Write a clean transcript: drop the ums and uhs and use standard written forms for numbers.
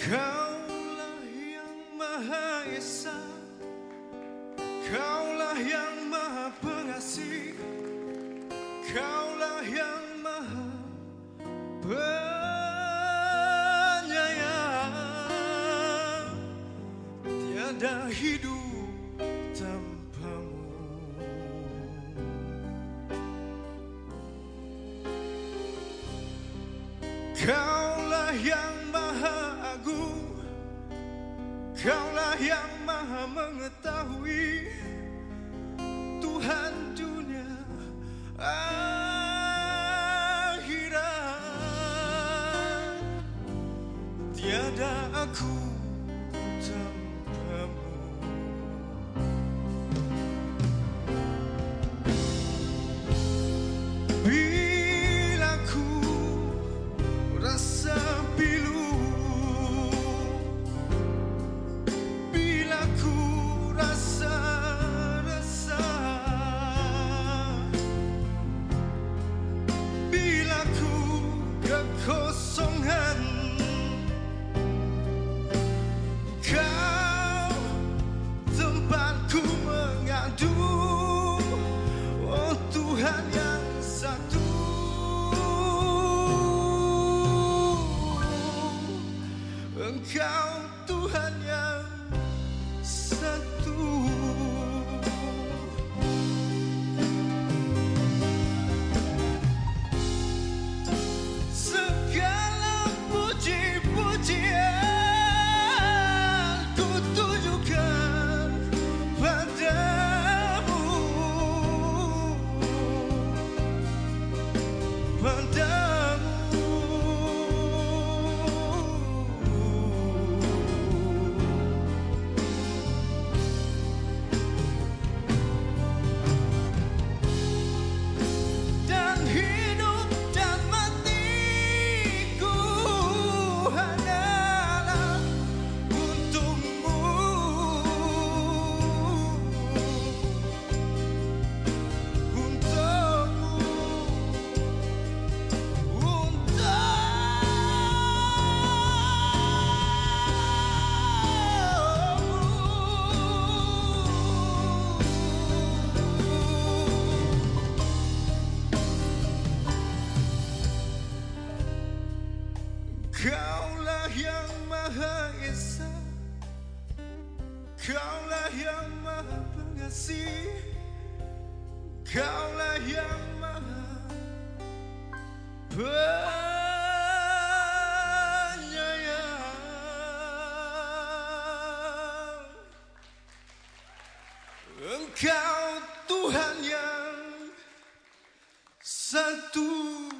Kaulah yang Maha Esa, Kaulah yang Maha Pengasih, Kaulah yang Maha Penyayang. Tiada hidup tanpamu. Kaulah yang Maha Agung, Kaulah yang Maha Mengetahui, Tuhan dunia akhirat. Tiada aku tanpamu. Bila ku rasa pilu, bila ku rasa resah, bila ku kekosongan, Kau tempatku mengadu. Oh Tuhan yang satu, Engkau Tuhan yang satu. Segala puji-pujian ku tujukan padamu, padamu. Dan hidup dan matiku hanyalah untukmu, untukmu, Kaulah yang Maha Esa, Kaulah yang Maha Pengasih, Kaulah yang Maha Penyayang. Engkau Tuhan yang satu.